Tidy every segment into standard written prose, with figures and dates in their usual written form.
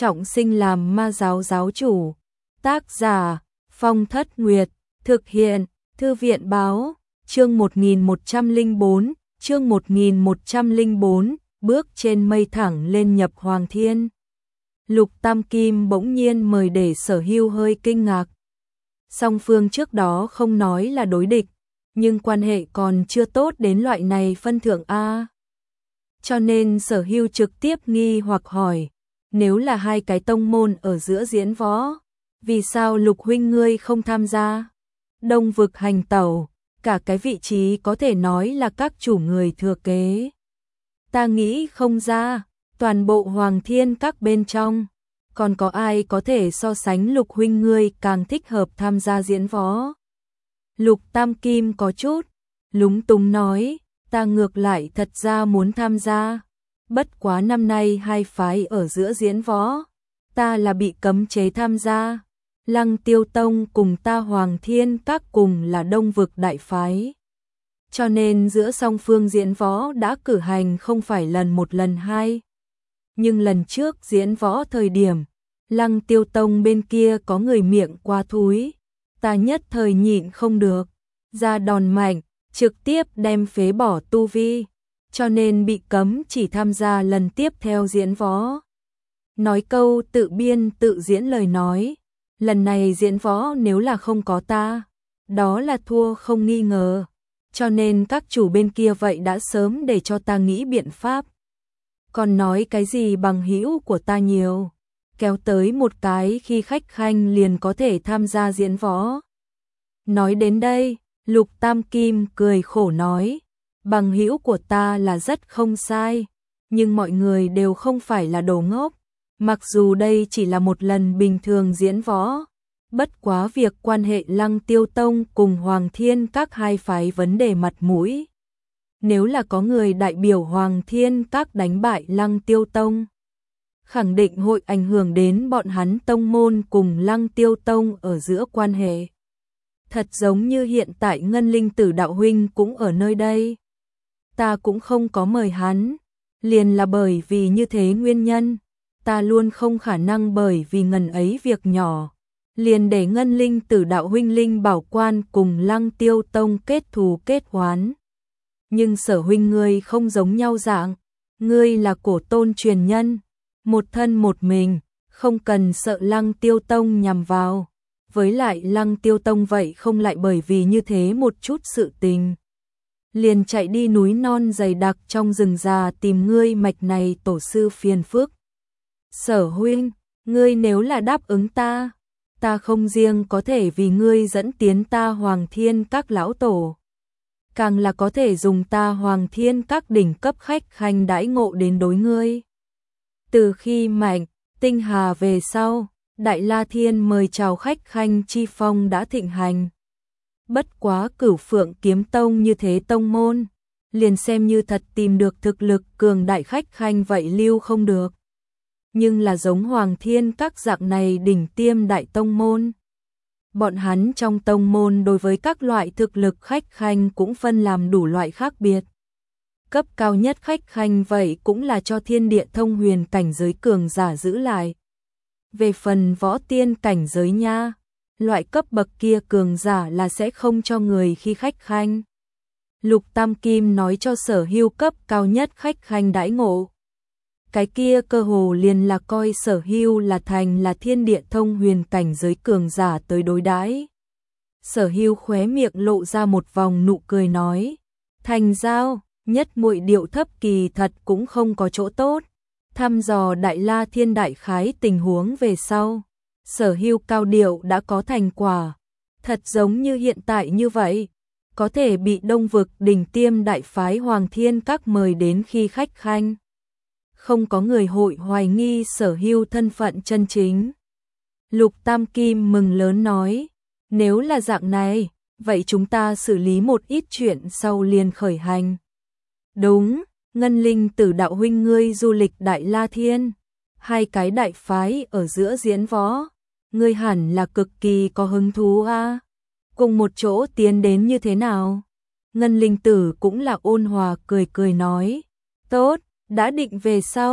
trọng sinh làm ma giáo giáo chủ. Tác giả Phong Thất Nguyệt. Thực hiện Thư viện Báo. Chương 1104. Chương 1104. Bước trên mây thẳng lên nhập Hoàng Thiên. Lục Tam Kim bỗng nhiên mời để Sở Hưu hơi kinh ngạc. Song phương trước đó không nói là đối địch, nhưng quan hệ còn chưa tốt đến loại này phân thượng a. Cho nên Sở Hưu trực tiếp nghi hoặc hỏi, nếu là hai cái tông môn ở giữa diễn võ, vì sao Lục huynh ngươi không tham gia? Đông vực hành tẩu, cả cái vị trí có thể nói là các chủ người thừa kế. Ta nghĩ không ra, toàn bộ Hoàng Thiên các bên trong, còn có ai có thể so sánh Lục huynh ngươi càng thích hợp tham gia diễn võ? Lục Tam Kim có chút lúng túng nói, ta ngược lại thật ra muốn tham gia. Bất quá năm nay hai phái ở giữa diễn võ, ta là bị cấm chế tham gia. Lăng Tiêu Tông cùng ta Hoàng Thiên các cùng là Đông vực đại phái. Cho nên giữa song phương diễn võ đã cử hành không phải lần một lần hai. Nhưng lần trước diễn võ thời điểm, Lăng Tiêu Tông bên kia có người miệng quá thúi. Ta nhất thời nhịn không được, ra đòn mạnh, trực tiếp đem phế bỏ tu vi, cho nên bị cấm chỉ tham gia lần tiếp theo diễn võ. Nói câu tự biên tự diễn lời nói, lần này diễn võ nếu là không có ta, đó là thua không nghi ngờ, cho nên các chủ bên kia vậy đã sớm để cho ta nghĩ biện pháp. Còn nói cái gì bằng hữu của ta nhiều, kéo tới một cái khi khách khanh liền có thể tham gia diễn võ. Nói đến đây, Lục Tam Kim cười khổ nói, bằng hữu của ta là rất không sai, nhưng mọi người đều không phải là đồ ngốc. Mặc dù đây chỉ là một lần bình thường diễn võ, bất quá việc quan hệ Lăng Tiêu Tông cùng Hoàng Thiên các hai phái vấn đề mặt mũi. Nếu là có người đại biểu Hoàng Thiên các đánh bại Lăng Tiêu Tông, khẳng định hội ảnh hưởng đến bọn hắn tông môn cùng Lăng Tiêu Tông ở giữa quan hệ. Thật giống như hiện tại Ngân Linh Tử đạo huynh cũng ở nơi đây. Ta cũng không có mời hắn, liền là bởi vì như thế nguyên nhân. Ta luôn không khả năng bởi vì ngần ấy việc nhỏ, liền để Ngân Linh Tử đạo huynh Linh Bảo Quan cùng Lăng Tiêu Tông kết thù kết oán. Nhưng Sở huynh ngươi không giống nhau dạng, ngươi là cổ tôn truyền nhân, một thân một mình, không cần sợ Lăng Tiêu Tông nhằm vào. Với lại Lăng Tiêu Tông vậy không lại bởi vì như thế một chút sự tình, liền chạy đi núi non dày đặc trong rừng già tìm ngươi mạch này tổ sư phiền phức. Sở huynh, ngươi nếu là đáp ứng ta, ta không riêng có thể vì ngươi dẫn tiến ta Hoàng Thiên các lão tổ, càng là có thể dùng ta Hoàng Thiên các đỉnh cấp khách khanh đãi ngộ đến đối ngươi. Từ khi Mạnh Tinh Hà về sau, Đại La Thiên mời chào khách khanh chi phong đã thịnh hành. Bất quá Cửu Phượng Kiếm Tông như thế tông môn, liền xem như thật tìm được thực lực cường đại khách khanh vậy lưu không được. Nhưng là giống Hoàng Thiên các dạng này đỉnh tiêm đại tông môn, bọn hắn trong tông môn đối với các loại thực lực khách khanh cũng phân làm đủ loại khác biệt. Cấp cao nhất khách khanh vậy cũng là cho thiên địa thông huyền cảnh giới cường giả giữ lại. Về phần võ tiên cảnh giới nha, loại cấp bậc kia cường giả là sẽ không cho người khi khách khanh. Lục Tam Kim nói cho Sở Hưu cấp cao nhất khách khanh đãi ngộ. Cái kia cơ hồ liền là coi Sở Hưu là thành là thiên địa thông huyền cảnh giới cường giả tới đối đãi. Sở Hưu khóe miệng lộ ra một vòng nụ cười nói, thành giao, nhất muội điệu thấp kỳ thật cũng không có chỗ tốt. Thăm dò Đại La Thiên đại khái tình huống về sau, Sở Hưu cao điệu đã có thành quả, thật giống như hiện tại như vậy, có thể bị Đông vực đỉnh tiêm đại phái Hoàng Thiên các mời đến khi khách khanh. Không có người hội hoài nghi Sở Hưu thân phận chân chính. Lục Tam Kim mừng lớn nói, nếu là dạng này, vậy chúng ta xử lý một ít chuyện sau liền khởi hành. Đúng, Ngân Linh Tử đạo huynh ngươi du lịch Đại La Thiên, hai cái đại phái ở giữa diễn võ, ngươi hẳn là cực kỳ có hứng thú a. Cùng một chỗ tiến đến như thế nào? Ngân Linh Tử cũng là ôn hòa cười cười nói, tốt, đã định về sau,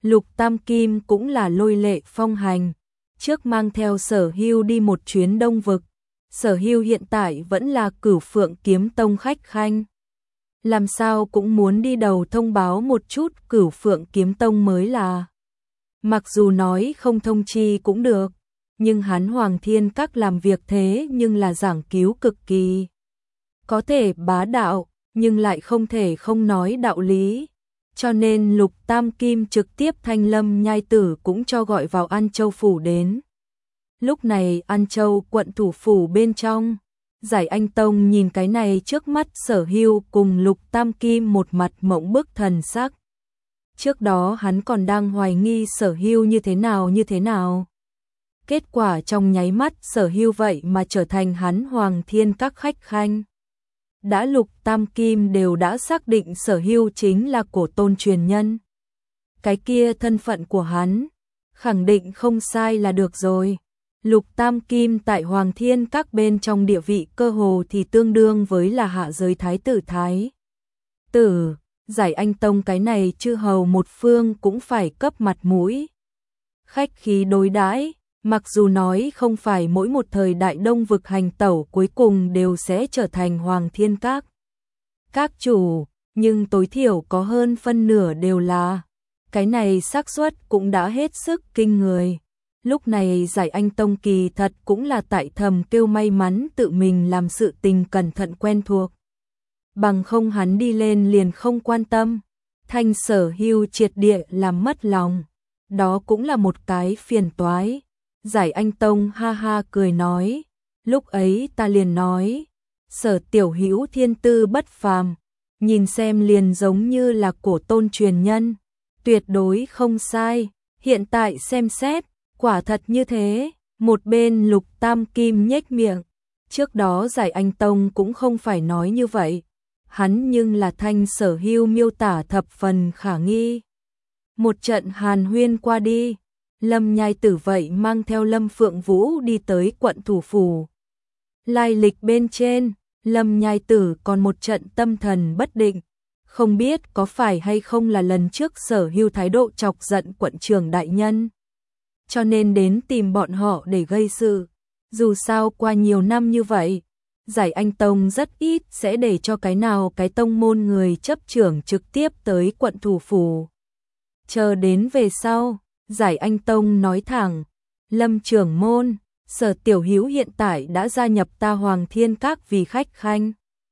Lục Tam Kim cũng là lôi lệ phong hành, trước mang theo Sở Hưu đi một chuyến Đông Vực. Sở Hưu hiện tại vẫn là Cửu Phượng Kiếm Tông khách khanh. Làm sao cũng muốn đi đầu thông báo một chút Cửu Phượng Kiếm Tông mới là. Mặc dù nói không thông chi cũng được, nhưng hắn Hoàng Thiên Các làm việc thế nhưng là giảng cứu cực kỳ. Có thể bá đạo, nhưng lại không thể không nói đạo lý. Cho nên Lục Tam Kim trực tiếp thanh Lâm Nhai Tử cũng cho gọi vào An Châu Phủ đến. Lúc này An Châu quận thủ phủ bên trong, Giải Anh Tông nhìn cái này trước mắt Sở Hưu cùng Lục Tam Kim một mặt mộng bức thần sắc. Trước đó hắn còn đang hoài nghi Sở Hưu như thế nào. Kết quả trong nháy mắt Sở Hưu vậy mà trở thành hắn Hoàng Thiên Các khách khanh. Đã Lục Tam Kim đều đã xác định Sở Hưu chính là cổ tôn truyền nhân. Cái kia thân phận của hắn, khẳng định không sai là được rồi. Lục Tam Kim tại Hoàng Thiên Các bên trong địa vị cơ hồ thì tương đương với là hạ giới thái tử thái tử. Giải Anh Tông cái này chư hầu một phương cũng phải cấp mặt mũi, khách khí đối đãi. Mặc dù nói không phải mỗi một thời đại Đông Vực hành tẩu cuối cùng đều sẽ trở thành Hoàng Thiên Các chủ, nhưng tối thiểu có hơn phân nửa đều là. Cái này xác suất cũng đã hết sức kinh người. Lúc này Giải Anh Tông kỳ thật cũng là tại thầm kêu may mắn tự mình làm sự tình cẩn thận quen thuộc. Bằng không hắn đi lên liền không quan tâm. Thanh Sở Hưu triệt địa làm mất lòng. Đó cũng là một cái phiền toái. Giải Anh Tông ha ha cười nói. Lúc ấy ta liền nói. Sở tiểu hữu thiên tư bất phàm. Nhìn xem liền giống như là cổ tôn truyền nhân. Tuyệt đối không sai. Hiện tại xem xét. Quả thật như thế. Một bên Lục Tam Kim nhếch miệng. Trước đó Giải Anh Tông cũng không phải nói như vậy. Hắn nhưng là Thanh Sở Hưu miêu tả thập phần khả nghi. Một trận hàn huyên qua đi, Lâm Nhai Tử vậy mang theo Lâm Phượng Vũ đi tới quận thủ phủ. Lai lịch bên trên, Lâm Nhai Tử còn một trận tâm thần bất định, không biết có phải hay không là lần trước Sở Hưu thái độ chọc giận quận trưởng đại nhân. Cho nên đến tìm bọn họ để gây sự. Dù sao qua nhiều năm như vậy, Giải Anh Tông rất ít sẽ để cho cái nào cái tông môn người chấp trưởng trực tiếp tới quận thủ phủ. Chờ đến về sau, Giải Anh Tông nói thẳng, Lâm trưởng môn, Sở tiểu hữu hiện tại đã gia nhập ta Hoàng Thiên Các vì khách khanh.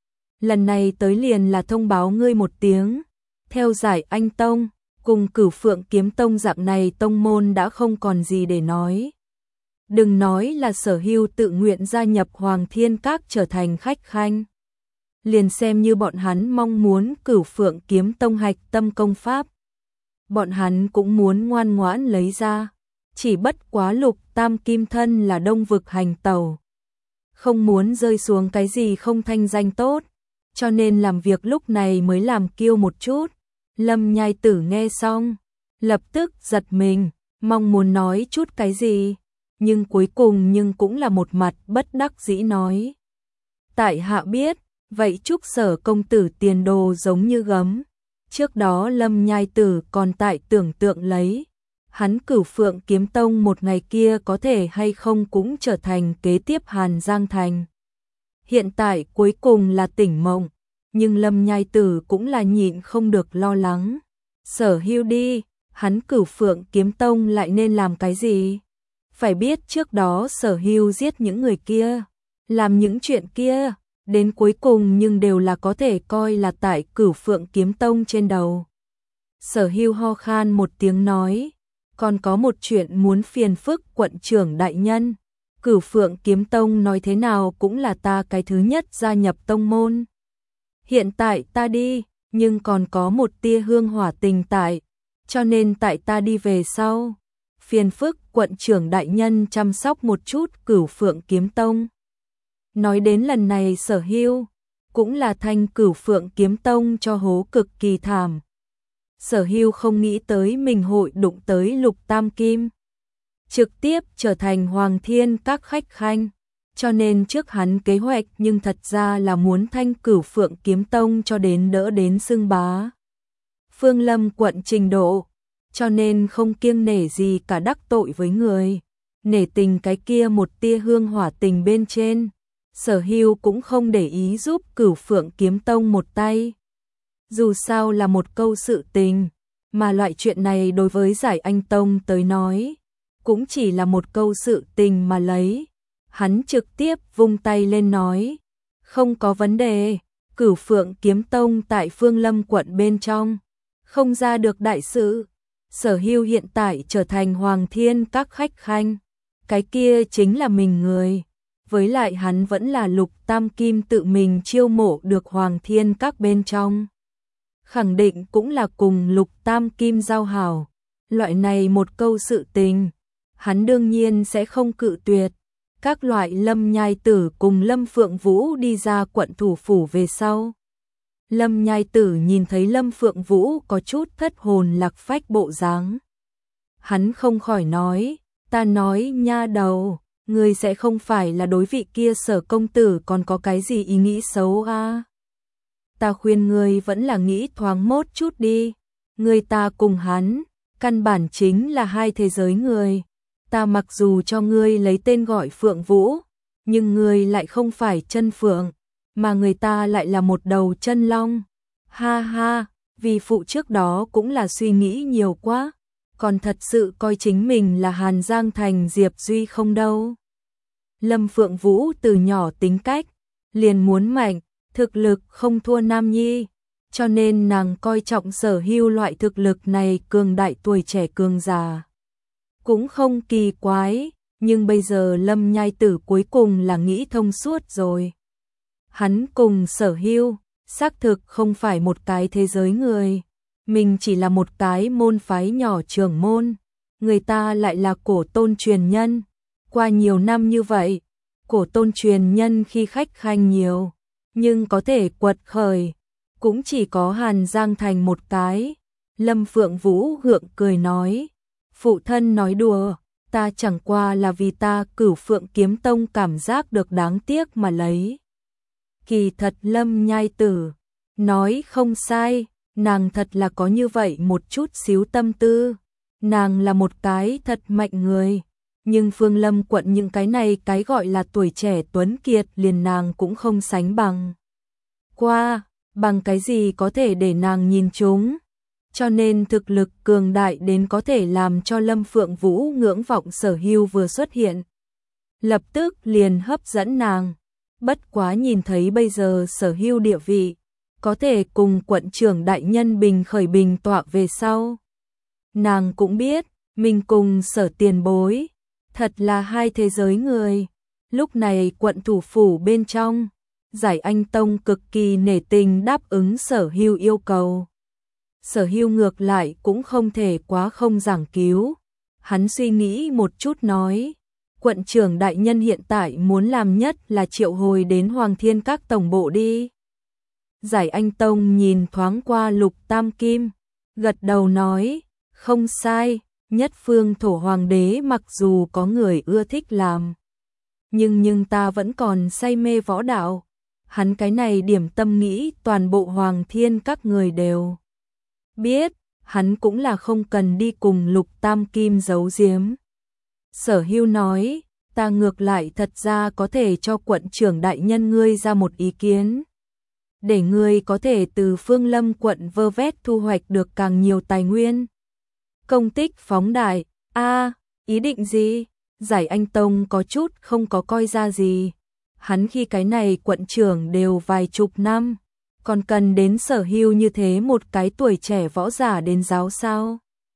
Lần này tới liền là thông báo ngươi một tiếng. Theo Giải Anh Tông, cùng Cửu Phượng Kiếm Tông dạng này tông môn đã không còn gì để nói. Đừng nói là Sở Hưu tự nguyện gia nhập Hoàng Thiên Các trở thành khách khanh. Liền xem như bọn hắn mong muốn Cửu Phượng Kiếm Tông hạch tâm công pháp. Bọn hắn cũng muốn ngoan ngoãn lấy ra. Chỉ bất quá Lục Tam Kim thân là Đông Vực hành tẩu. Không muốn rơi xuống cái gì không thanh danh tốt. Cho nên làm việc lúc này mới làm kiêu một chút. Lâm Nhai Tử nghe xong, lập tức giật mình, mong muốn nói chút cái gì. Nhưng cuối cùng cũng là một mặt bất đắc dĩ nói. Tại hạ biết, vậy chúc Sở công tử tiền đồ giống như gấm. Trước đó Lâm Nhai Tử còn tại tưởng tượng lấy. Hắn Cửu Phượng Kiếm Tông một ngày kia có thể hay không cũng trở thành kế tiếp Hàn Giang Thành. Hiện tại cuối cùng là tỉnh mộng. Nhưng Lâm Nhai Tử cũng là nhịn không được lo lắng. Sở Hưu đi, hắn Cửu Phượng Kiếm Tông lại nên làm cái gì? Phải biết trước đó Sở Hưu giết những người kia, làm những chuyện kia, đến cuối cùng nhưng đều là có thể coi là tại Cửu Phượng Kiếm Tông trên đầu. Sở Hưu ho khan một tiếng nói, còn có một chuyện muốn phiền phức quận trưởng đại nhân. Cửu Phượng Kiếm Tông nói thế nào cũng là ta cái thứ nhất gia nhập tông môn. Hiện tại ta đi, nhưng còn có một tia hương hỏa tình tại, cho nên tại ta đi về sau. Phiền phức quận trưởng đại nhân chăm sóc một chút Cửu Phượng Kiếm Tông. Nói đến lần này Sở Hưu, cũng là thanh Cửu Phượng Kiếm Tông cho hố cực kỳ thảm. Sở Hưu không nghĩ tới mình hội đụng tới Lục Tam Kim. Trực tiếp trở thành Hoàng Thiên Các khách khanh. Cho nên trước hắn kế hoạch nhưng thật ra là muốn thanh Cửu Phượng Kiếm Tông cho đến đỡ đến xưng bá. Phương Lâm quận trình độ. cho nên không kiêng nể gì cả đắc tội với người. Nể tình cái kia một tia hương hỏa tình bên trên, Sở Hưu cũng không để ý giúp Cửu Phượng Kiếm Tông một tay. Dù sao là một câu sự tình, mà loại chuyện này đối với Giải Anh Tông tới nói, cũng chỉ là một câu sự tình mà lấy. Hắn trực tiếp vung tay lên nói, không có vấn đề, Cửu Phượng Kiếm Tông tại Phương Lâm quận bên trong, không ra được đại sự. Sở Hưu hiện tại trở thành Hoàng Thiên các khách khanh, cái kia chính là mình người. Với lại hắn vẫn là Lục Tam Kim tự mình chiêu mộ được Hoàng Thiên các bên trong. Khẳng định cũng là cùng Lục Tam Kim giao hảo. Loại này một câu sự tình, hắn đương nhiên sẽ không cự tuyệt. Các loại Lâm Nhai Tử cùng Lâm Phượng Vũ đi ra quận thủ phủ về sau. Lâm Nhai Tử nhìn thấy Lâm Phượng Vũ có chút thất hồn lạc phách bộ dáng. Hắn không khỏi nói, ta nói nha đầu, ngươi sẽ không phải là đối vị kia Sở công tử còn có cái gì ý nghĩ xấu à? Ta khuyên ngươi vẫn là nghĩ thoáng mốt chút đi. Ngươi ta cùng hắn, căn bản chính là hai thế giới người. Ta mặc dù cho ngươi lấy tên gọi Phượng Vũ, nhưng ngươi lại không phải chân phượng, mà người ta lại là một đầu chân long. Ha ha, vì phụ trước đó cũng là suy nghĩ nhiều quá, còn thật sự coi chính mình là Hàn Giang Thành Diệp Duy không đâu. Lâm Phượng Vũ từ nhỏ tính cách, liền muốn mạnh, thực lực không thua Nam Nhi, cho nên nàng coi trọng Sở Hưu loại thực lực này cường đại tuổi trẻ cường già. Cũng không kỳ quái, nhưng bây giờ Lâm Nhai Tử cuối cùng là nghĩ thông suốt rồi. Hắn cùng Sở Hưu, xác thực không phải một cái thế giới người. Mình chỉ là một cái môn phái nhỏ trưởng môn, người ta lại là cổ tôn truyền nhân. Qua nhiều năm như vậy, cổ tôn truyền nhân khi khách khanh nhiều, nhưng có thể quật khởi, cũng chỉ có Hàn Giang Thành một cái. Lâm Phượng Vũ gượng cười nói, phụ thân nói đùa, ta chẳng qua là vì ta Cửu Phượng Kiếm Tông cảm giác được đáng tiếc mà lấy. Kỳ thật Lâm Nhai Tử nói không sai, nàng thật là có như vậy một chút xíu tâm tư. Nàng là một cái thật mạnh người, nhưng Phương Lâm quận những cái này cái gọi là tuổi trẻ tuấn kiệt liền nàng cũng không sánh bằng. Qua, bằng cái gì có thể để nàng nhìn chúng, cho nên thực lực cường đại đến có thể làm cho Lâm Phượng Vũ ngưỡng vọng Sở Hưu vừa xuất hiện. Lập tức liền hấp dẫn nàng, bất quá nhìn thấy bây giờ Sở Hưu địa vị, có thể cùng quận trưởng đại nhân bình khởi bình tọa về sau. Nàng cũng biết, mình cùng Sở tiền bối, thật là hai thế giới người. Lúc này quận thủ phủ bên trong, Giải Anh Tông cực kỳ nể tình đáp ứng Sở Hưu yêu cầu. Sở Hưu ngược lại cũng không thể quá không giảng cứu. Hắn suy nghĩ một chút nói, quận trưởng đại nhân hiện tại muốn làm nhất là triệu hồi đến Hoàng Thiên các tổng bộ đi. Giải Anh Tông nhìn thoáng qua Lục Tam Kim, gật đầu nói, không sai, nhất phương thổ hoàng đế mặc dù có người ưa thích làm, nhưng ta vẫn còn say mê võ đạo. Hắn cái này điểm tâm nghĩ toàn bộ Hoàng Thiên các người đều biết, hắn cũng là không cần đi cùng Lục Tam Kim giấu giếm. Sở Hưu nói, ta ngược lại thật ra có thể cho quận trưởng đại nhân ngươi ra một ý kiến, để ngươi có thể từ Phương Lâm quận vơ vét thu hoạch được càng nhiều tài nguyên. Công tích phóng đại, ý định gì? Giải Anh Tông có chút không có coi ra gì. Hắn khi cái này quận trưởng đều vài chục năm, còn cần đến Sở Hưu như thế một cái tuổi trẻ võ giả đến giáo sao?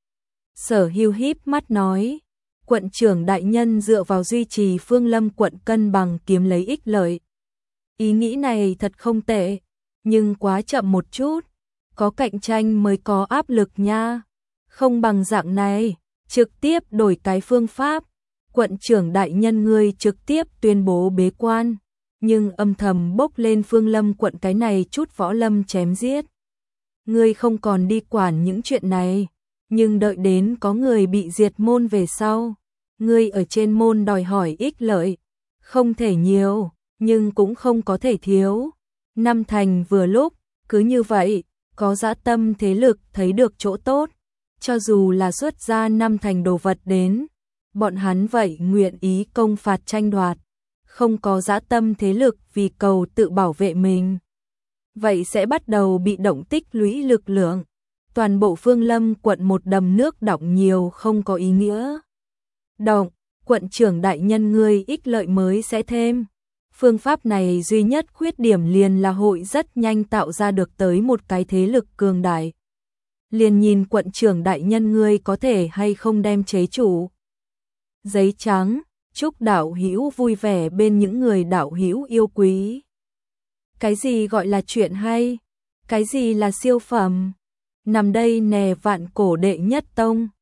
Sở Hưu híp mắt nói, quận trưởng đại nhân dựa vào duy trì Phương Lâm quận cân bằng kiếm lấy ích lợi. Ý nghĩ này thật không tệ, nhưng quá chậm một chút, có cạnh tranh mới có áp lực nha. Không bằng dạng này, trực tiếp đổi cái phương pháp. Quận trưởng đại nhân ngươi trực tiếp tuyên bố bế quan, nhưng âm thầm bốc lên Phương Lâm quận cái này chút võ lâm chém giết. Ngươi không còn đi quản những chuyện này, nhưng đợi đến có người bị diệt môn về sau, ngươi ở trên môn đòi hỏi ích lợi, không thể nhiều, nhưng cũng không có thể thiếu. Năm thành vừa lúc, cứ như vậy, có dã tâm thế lực thấy được chỗ tốt, cho dù là xuất ra 5 thành đồ vật đến, bọn hắn vậy nguyện ý công phạt tranh đoạt, không có dã tâm thế lực vì cầu tự bảo vệ mình. Vậy sẽ bắt đầu bị động tích lũy lực lượng. Toàn bộ Phương Lâm quận một đầm nước đọng nhiều không có ý nghĩa. Động, quận trưởng đại nhân ngươi ích lợi mới sẽ thêm. Phương pháp này duy nhất khuyết điểm liền là hội rất nhanh tạo ra được tới một cái thế lực cường đại. Liền nhìn quận trưởng đại nhân ngươi có thể hay không đem chế chủ. Giấy trắng, chúc đạo hữu vui vẻ bên những người đạo hữu yêu quý. Cái gì gọi là chuyện hay? Cái gì là siêu phẩm? Nằm đây nè vạn cổ đệ nhất tông.